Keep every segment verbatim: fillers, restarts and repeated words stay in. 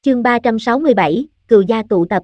Chương ba trăm sáu mươi bảy, Cừu gia tụ tập.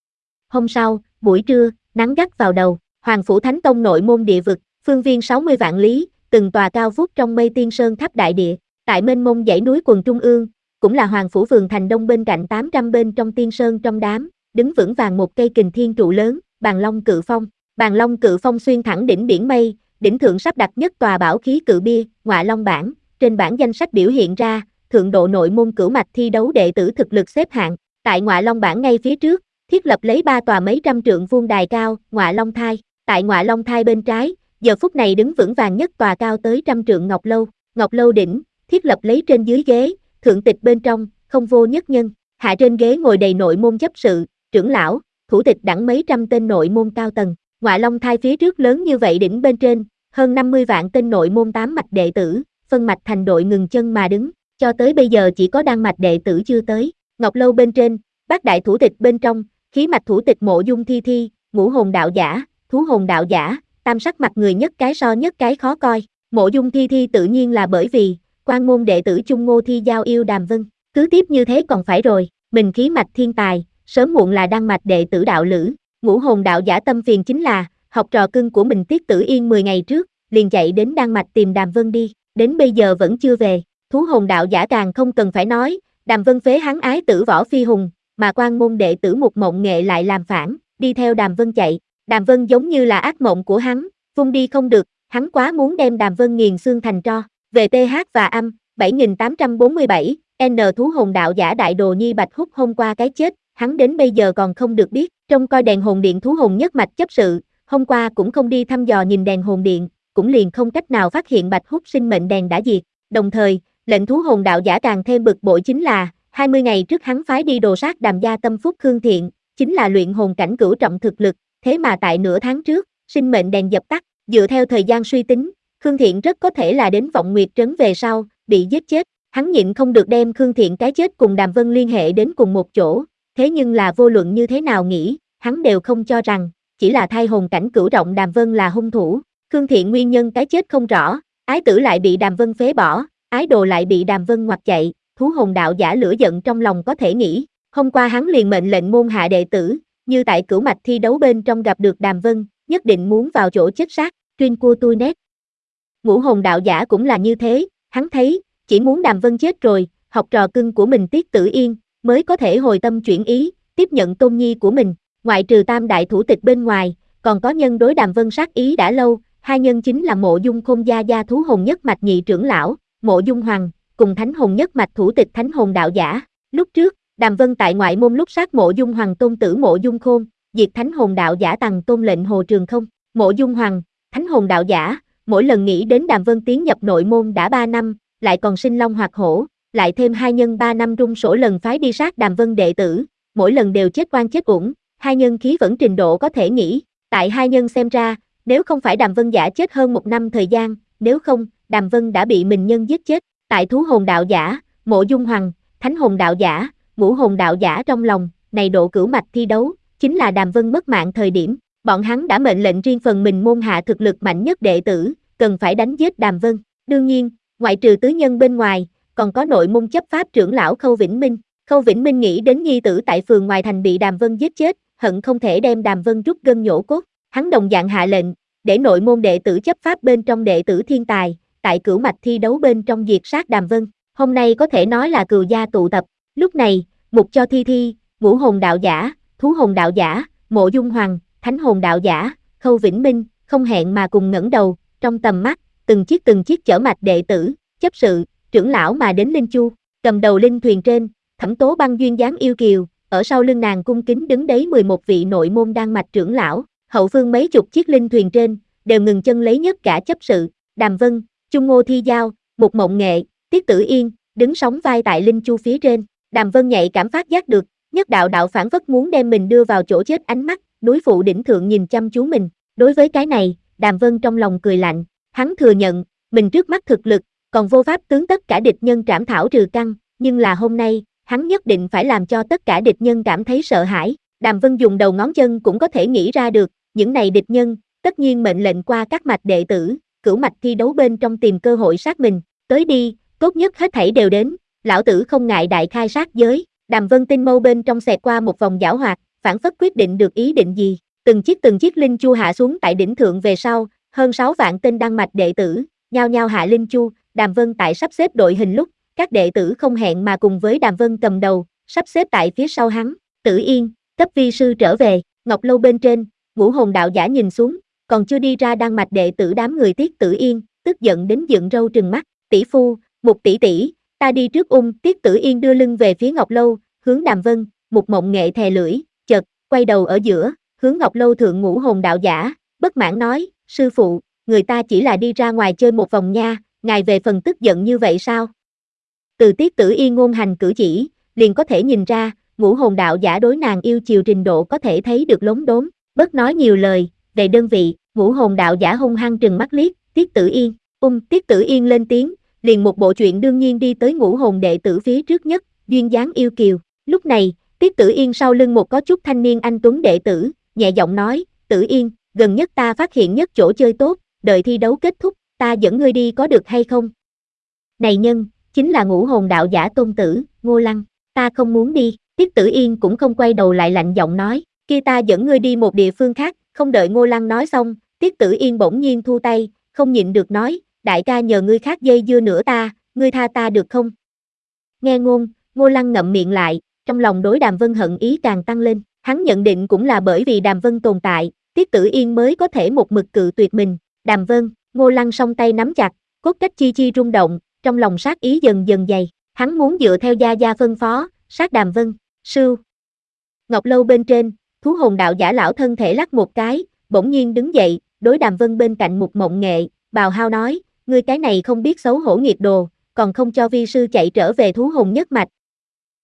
Hôm sau, buổi trưa, nắng gắt vào đầu, Hoàng phủ Thánh Tông nội môn địa vực, phương viên sáu mươi vạn lý, từng tòa cao vút trong mây tiên sơn khắp đại địa, tại mênh mông dãy núi quần trung ương, cũng là Hoàng phủ Vườn Thành Đông bên cạnh tám trăm bên trong tiên sơn trong đám, đứng vững vàng một cây kình thiên trụ lớn, Bàn Long Cự Phong. Bàn Long Cự Phong xuyên thẳng đỉnh biển mây, đỉnh thượng sắp đặt nhất tòa bảo khí cự bia, Ngọa Long bảng, trên bảng danh sách biểu hiện ra, thượng độ nội môn cửu mạch thi đấu đệ tử thực lực xếp hạng, tại Ngọa Long bảng ngay phía trước, thiết lập lấy ba tòa mấy trăm trượng vuông đài cao, Ngọa Long Thai, tại Ngọa Long Thai bên trái, giờ phút này đứng vững vàng nhất tòa cao tới trăm trượng Ngọc Lâu, Ngọc Lâu đỉnh, thiết lập lấy trên dưới ghế, thượng tịch bên trong, không vô nhất nhân, hạ trên ghế ngồi đầy nội môn chấp sự, trưởng lão, thủ tịch đẳng mấy trăm tên nội môn cao tầng, Ngọa Long Thai phía trước lớn như vậy đỉnh bên trên, hơn năm mươi vạn tên nội môn tám mạch đệ tử, phân mạch thành đội ngừng chân mà đứng, cho tới bây giờ chỉ có đan mạch đệ tử chưa tới, Ngọc Lâu bên trên, bát đại thủ tịch bên trong, khí mạch thủ tịch Mộ Dung Thi Thi, ngũ hồn đạo giả, thú hồn đạo giả, tam sắc mặt người nhất cái so nhất cái khó coi, Mộ Dung Thi Thi tự nhiên là bởi vì, quan môn đệ tử Chung Ngô Thi Giao yêu Đàm Vân, cứ tiếp như thế còn phải rồi, mình khí mạch thiên tài, sớm muộn là đan mạch đệ tử đạo lữ, ngũ hồn đạo giả tâm phiền chính là, học trò cưng của mình Tiết Tử Yên mười ngày trước, liền chạy đến đan mạch tìm Đàm Vân đi, đến bây giờ vẫn chưa về, thú hồn đạo giả càng không cần phải nói, Đàm Vân phế hắn ái tử Võ Phi Hùng, mà quan môn đệ tử Mục Mộng Nghệ lại làm phản, đi theo Đàm Vân chạy, Đàm Vân giống như là ác mộng của hắn, vung đi không được, hắn quá muốn đem Đàm Vân nghiền xương thành tro, về tê hát và âm, bảy nghìn tám trăm bốn mươi bảy, N thú hồn đạo giả đại đồ nhi Bạch Húc hôm qua cái chết, hắn đến bây giờ còn không được biết, trông coi đèn hồn điện thú hồn nhất mạch chấp sự, hôm qua cũng không đi thăm dò nhìn đèn hồn điện, cũng liền không cách nào phát hiện Bạch Húc sinh mệnh đèn đã diệt, đồng thời, lệnh thú hồn đạo giả càng thêm bực bội chính là, hai mươi ngày trước hắn phái đi đồ sát Đàm gia tâm phúc Khương Thiện, chính là luyện hồn cảnh cửu trọng thực lực, thế mà tại nửa tháng trước, sinh mệnh đèn dập tắt, dựa theo thời gian suy tính, Khương Thiện rất có thể là đến Vọng Nguyệt trấn về sau, bị giết chết, hắn nhịn không được đem Khương Thiện cái chết cùng Đàm Vân liên hệ đến cùng một chỗ, thế nhưng là vô luận như thế nào nghĩ, hắn đều không cho rằng, chỉ là thai hồn cảnh cửu trọng Đàm Vân là hung thủ, Khương Thiện nguyên nhân cái chết không rõ, ái tử lại bị Đàm Vân phế bỏ, ái đồ lại bị Đàm Vân ngoặt chạy, thú hồn đạo giả lửa giận trong lòng có thể nghĩ, hôm qua hắn liền mệnh lệnh môn hạ đệ tử, như tại cửu mạch thi đấu bên trong gặp được Đàm Vân, nhất định muốn vào chỗ chết sát, chuyên cua tui nét. Ngũ hồn đạo giả cũng là như thế, hắn thấy, chỉ muốn Đàm Vân chết rồi, học trò cưng của mình Tiết Tử Yên, mới có thể hồi tâm chuyển ý, tiếp nhận tôn nhi của mình, ngoại trừ tam đại thủ tịch bên ngoài, còn có nhân đối Đàm Vân sát ý đã lâu, hai nhân chính là Mộ Dung Khôn gia gia thú hồn nhất mạch nhị trưởng lão, Mộ Dung Hoàng, cùng thánh hồn nhất mạch thủ tịch thánh hồn đạo giả, lúc trước, Đàm Vân tại ngoại môn lúc sát Mộ Dung Hoàng tôn tử Mộ Dung Khôn, diệt thánh hồn đạo giả Tằng tôn lệnh Hồ Trường Không, Mộ Dung Hoàng, thánh hồn đạo giả, mỗi lần nghĩ đến Đàm Vân tiến nhập nội môn đã ba năm, lại còn sinh long hoặc hổ, lại thêm hai nhân ba năm rung sổ lần phái đi sát Đàm Vân đệ tử, mỗi lần đều chết oan chết uổng, hai nhân khí vẫn trình độ có thể nghĩ, tại hai nhân xem ra, nếu không phải Đàm Vân giả chết hơn một năm thời gian, nếu không, Đàm Vân đã bị mình nhân giết chết, tại thú hồn đạo giả, Mộ Dung Hoàng, thánh hồn đạo giả, ngũ hồn đạo giả trong lòng, này độ cửu mạch thi đấu, chính là Đàm Vân mất mạng thời điểm, bọn hắn đã mệnh lệnh riêng phần mình môn hạ thực lực mạnh nhất đệ tử, cần phải đánh giết Đàm Vân, đương nhiên, ngoại trừ tứ nhân bên ngoài, còn có nội môn chấp pháp trưởng lão Khâu Vĩnh Minh, Khâu Vĩnh Minh nghĩ đến nhi tử tại phường ngoài thành bị Đàm Vân giết chết, hận không thể đem Đàm Vân rút gân nhổ cốt, hắn đồng dạng hạ lệnh, để nội môn đệ tử chấp pháp bên trong đệ tử thiên tài, tại cửu mạch thi đấu bên trong diệt sát Đàm Vân, hôm nay có thể nói là cừu gia tụ tập, lúc này, Mục cho Thi Thi, ngũ hồn đạo giả, thú hồn đạo giả, Mộ Dung Hoàng, thánh hồn đạo giả, Khâu Vĩnh Minh, không hẹn mà cùng ngẩng đầu, trong tầm mắt, từng chiếc từng chiếc chở mạch đệ tử, chấp sự, trưởng lão mà đến Linh Chu, cầm đầu linh thuyền trên, Thẩm Tố Băng duyên dáng yêu kiều, ở sau lưng nàng cung kính đứng đấy mười một vị nội môn đan mạch trưởng lão, hậu phương mấy chục chiếc linh thuyền trên, đều ngừng chân lấy nhất cả chấp sự, Đàm Vân, Chung Ngô Thi Giao, Mục Mộng Nghệ, Tiết Tử Yên, đứng sóng vai tại Linh Chu phía trên, Đàm Vân nhạy cảm phát giác được, nhất đạo đạo phản phất muốn đem mình đưa vào chỗ chết ánh mắt, núi phụ đỉnh thượng nhìn chăm chú mình, đối với cái này, Đàm Vân trong lòng cười lạnh, hắn thừa nhận, mình trước mắt thực lực, còn vô pháp tướng tất cả địch nhân trảm thảo trừ căn, nhưng là hôm nay, hắn nhất định phải làm cho tất cả địch nhân cảm thấy sợ hãi, Đàm Vân dùng đầu ngón chân cũng có thể nghĩ ra được, những này địch nhân, tất nhiên mệnh lệnh qua các mạch đệ tử, cửu mạch thi đấu bên trong tìm cơ hội sát mình, tới đi, tốt nhất hết thảy đều đến, lão tử không ngại đại khai sát giới, Đàm Vân tinh mâu bên trong xẹt qua một vòng giảo hoạt, phản phất quyết định được ý định gì. Từng chiếc từng chiếc linh chu hạ xuống tại đỉnh thượng về sau, hơn sáu vạn tên đăng mạch đệ tử, nhao nhao hạ linh chu. Đàm Vân tại sắp xếp đội hình lúc, các đệ tử không hẹn mà cùng với Đàm Vân cầm đầu, sắp xếp tại phía sau hắn. Tử Yên, cấp vi sư trở về. Ngọc lâu bên trên, Ngũ Hồn đạo giả nhìn xuống, còn chưa đi ra đăng mạch đệ tử đám người Tiết Tử Yên, tức giận đến dựng râu trừng mắt. Tỷ phu, Mục tỷ tỷ, ta đi trước ung. Tiết Tử Yên đưa lưng về phía Ngọc lâu, hướng Đàm Vân. Mục Mộng Nghệ thè lưỡi, chợt quay đầu ở giữa, hướng Ngọc lâu thượng Ngũ Hồn đạo giả, bất mãn nói, sư phụ, người ta chỉ là đi ra ngoài chơi một vòng nha, ngài về phần tức giận như vậy sao? Từ Tiết Tử Yên ngôn hành cử chỉ, liền có thể nhìn ra, Ngũ Hồn đạo giả đối nàng yêu chiều trình độ có thể thấy được lốm đốm. Bất nói nhiều lời, về đơn vị, Ngũ Hồn đạo giả hung hăng trừng mắt liếc, Tiết Tử Yên, ung. Tiết Tử Yên lên tiếng, liền một bộ chuyện đương nhiên đi tới Ngũ Hồn đệ tử phía trước nhất, duyên dáng yêu kiều. Lúc này, Tiết Tử Yên sau lưng một có chút thanh niên anh tuấn đệ tử, nhẹ giọng nói, Tử Yên, gần nhất ta phát hiện nhất chỗ chơi tốt, đợi thi đấu kết thúc, ta dẫn ngươi đi có được hay không? Này nhân, chính là Ngũ Hồn đạo giả tôn tử, Ngô Lăng, ta không muốn đi. Tiết Tử Yên cũng không quay đầu lại lạnh giọng nói, kia ta dẫn ngươi đi một địa phương khác. Không đợi Ngô Lăng nói xong, Tiết Tử Yên bỗng nhiên thu tay, không nhịn được nói, đại ca nhờ ngươi khác dây dưa nữa ta, ngươi tha ta được không? Nghe ngôn, Ngô Lăng ngậm miệng lại, trong lòng đối Đàm Vân hận ý càng tăng lên. Hắn nhận định cũng là bởi vì Đàm Vân tồn tại, Tiết Tử Yên mới có thể một mực cự tuyệt mình. Đàm Vân, Ngô Lăng song tay nắm chặt, cốt cách chi chi rung động, trong lòng sát ý dần dần dày. Hắn muốn dựa theo gia gia phân phó, sát Đàm Vân. Sưu. Ngọc lâu bên trên, Thú Hồn đạo giả lão thân thể lắc một cái, bỗng nhiên đứng dậy, đối Đàm Vân bên cạnh Mục Mộng Nghệ, bào hao nói, ngươi cái này không biết xấu hổ nghiệt đồ, còn không cho vi sư chạy trở về Thú Hồn nhất mạch,